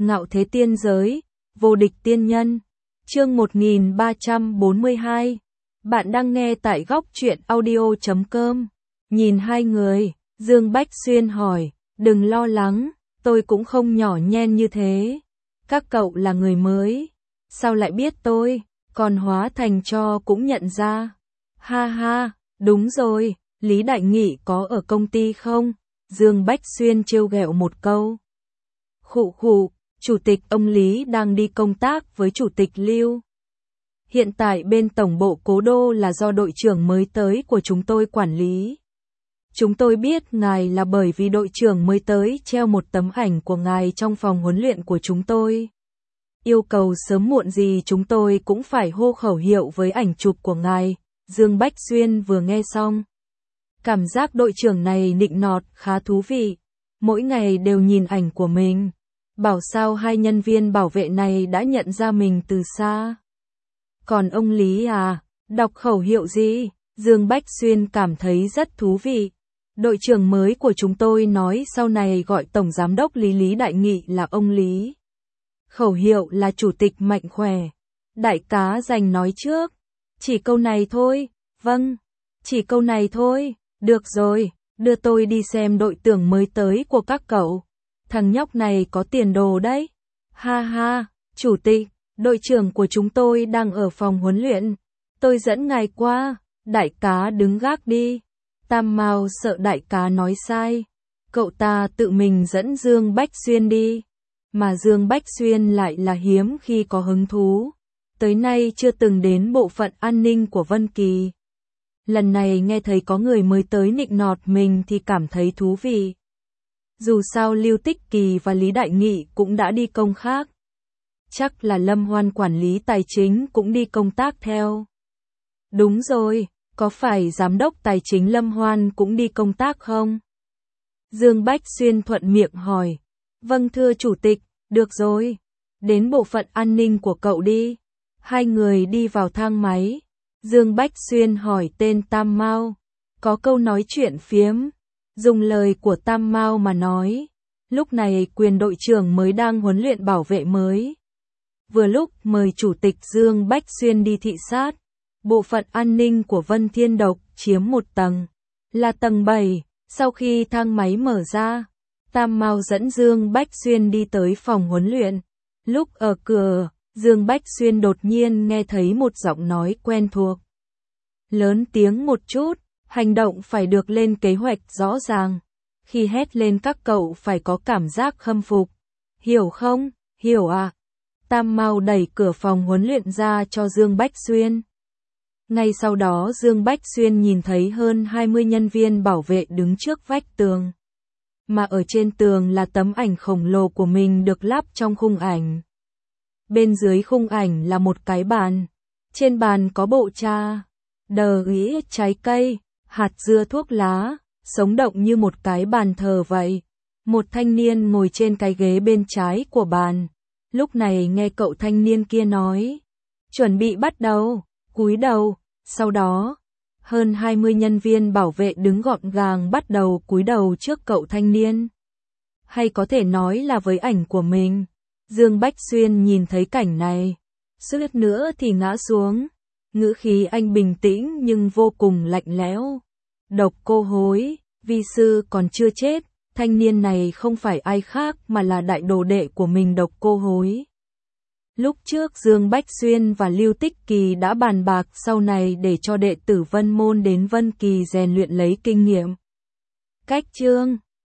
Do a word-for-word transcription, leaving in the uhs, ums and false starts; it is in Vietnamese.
Ngạo thế tiên giới, vô địch tiên nhân. Chương một nghìn ba trăm bốn mươi hai. Bạn đang nghe tại góc truyện audio chấm com. Nhìn hai người, Dương Bách Xuyên hỏi, đừng lo lắng, tôi cũng không nhỏ nhen như thế. Các cậu là người mới, sao lại biết tôi, còn hóa thành cho cũng nhận ra. Ha ha, đúng rồi, Lý Đại Nghị có ở công ty không? Dương Bách Xuyên trêu ghẹo một câu. Khụ khụ, chủ tịch ông Lý đang đi công tác với chủ tịch Lưu. Hiện tại bên tổng bộ Cố Đô là do đội trưởng mới tới của chúng tôi quản lý. Chúng tôi biết ngài là bởi vì đội trưởng mới tới treo một tấm ảnh của ngài trong phòng huấn luyện của chúng tôi. Yêu cầu sớm muộn gì chúng tôi cũng phải hô khẩu hiệu với ảnh chụp của ngài. Dương Bách Xuyên vừa nghe xong. Cảm giác đội trưởng này nịnh nọt khá thú vị. Mỗi ngày đều nhìn ảnh của mình. Bảo sao hai nhân viên bảo vệ này đã nhận ra mình từ xa. Còn ông Lý à, đọc khẩu hiệu gì? Dương Bách Xuyên cảm thấy rất thú vị. Đội trưởng mới của chúng tôi nói sau này gọi Tổng Giám đốc Lý Lý Đại Nghị là ông Lý. Khẩu hiệu là chủ tịch mạnh khỏe. Đại cá giành nói trước. Chỉ câu này thôi, vâng, chỉ câu này thôi, được rồi, đưa tôi đi xem đội trưởng mới tới của các cậu. Thằng nhóc này có tiền đồ đấy. Ha ha, chủ tịch, đội trưởng của chúng tôi đang ở phòng huấn luyện. Tôi dẫn ngài qua, đại cá đứng gác đi. Tam Mao sợ đại cá nói sai. Cậu ta tự mình dẫn Dương Bách Xuyên đi. Mà Dương Bách Xuyên lại là hiếm khi có hứng thú. Tới nay chưa từng đến bộ phận an ninh của Vân Kỳ. Lần này nghe thấy có người mới tới nịnh nọt mình thì cảm thấy thú vị. Dù sao Lưu Tích Kỳ và Lý Đại Nghị cũng đã đi công khác. Chắc là Lâm Hoan quản lý tài chính cũng đi công tác theo. Đúng rồi, có phải giám đốc tài chính Lâm Hoan cũng đi công tác không? Dương Bách Xuyên thuận miệng hỏi. Vâng thưa chủ tịch, được rồi. Đến bộ phận an ninh của cậu đi. Hai người đi vào thang máy. Dương Bách Xuyên hỏi tên Tam Mao. Có câu nói chuyện phiếm. Dùng lời của Tam Mao mà nói. Lúc này quyền đội trưởng mới đang huấn luyện bảo vệ mới. Vừa lúc mời chủ tịch Dương Bách Xuyên đi thị sát. Bộ phận an ninh của Vân Thiên Độc chiếm một tầng. Là tầng bảy. Sau khi thang máy mở ra, Tam Mao dẫn Dương Bách Xuyên đi tới phòng huấn luyện. Lúc ở cửa, Dương Bách Xuyên đột nhiên nghe thấy một giọng nói quen thuộc. Lớn tiếng một chút, hành động phải được lên kế hoạch rõ ràng. Khi hét lên các cậu phải có cảm giác khâm phục. Hiểu không? Hiểu à? Tam Mao đẩy cửa phòng huấn luyện ra cho Dương Bách Xuyên. Ngay sau đó Dương Bách Xuyên nhìn thấy hơn hai mươi nhân viên bảo vệ đứng trước vách tường. Mà ở trên tường là tấm ảnh khổng lồ của mình được lắp trong khung ảnh. Bên dưới khung ảnh là một cái bàn. Trên bàn có bộ trà, đờ ý, trái cây, hạt dưa thuốc lá, sống động như một cái bàn thờ vậy. Một thanh niên ngồi trên cái ghế bên trái của bàn. Lúc này nghe cậu thanh niên kia nói. Chuẩn bị bắt đầu, cúi đầu. Sau đó, hơn hai mươi nhân viên bảo vệ đứng gọn gàng bắt đầu cúi đầu trước cậu thanh niên. Hay có thể nói là với ảnh của mình. Dương Bách Xuyên nhìn thấy cảnh này. Suýt nữa thì ngã xuống. Ngữ khí anh bình tĩnh nhưng vô cùng lạnh lẽo. Độc Cô Hối, vi sư còn chưa chết. Thanh niên này không phải ai khác mà là đại đồ đệ của mình Độc Cô Hối. Lúc trước Dương Bách Xuyên và Lưu Tích Kỳ đã bàn bạc sau này để cho đệ tử Vân Môn đến Vân Kỳ rèn luyện lấy kinh nghiệm. Cách chương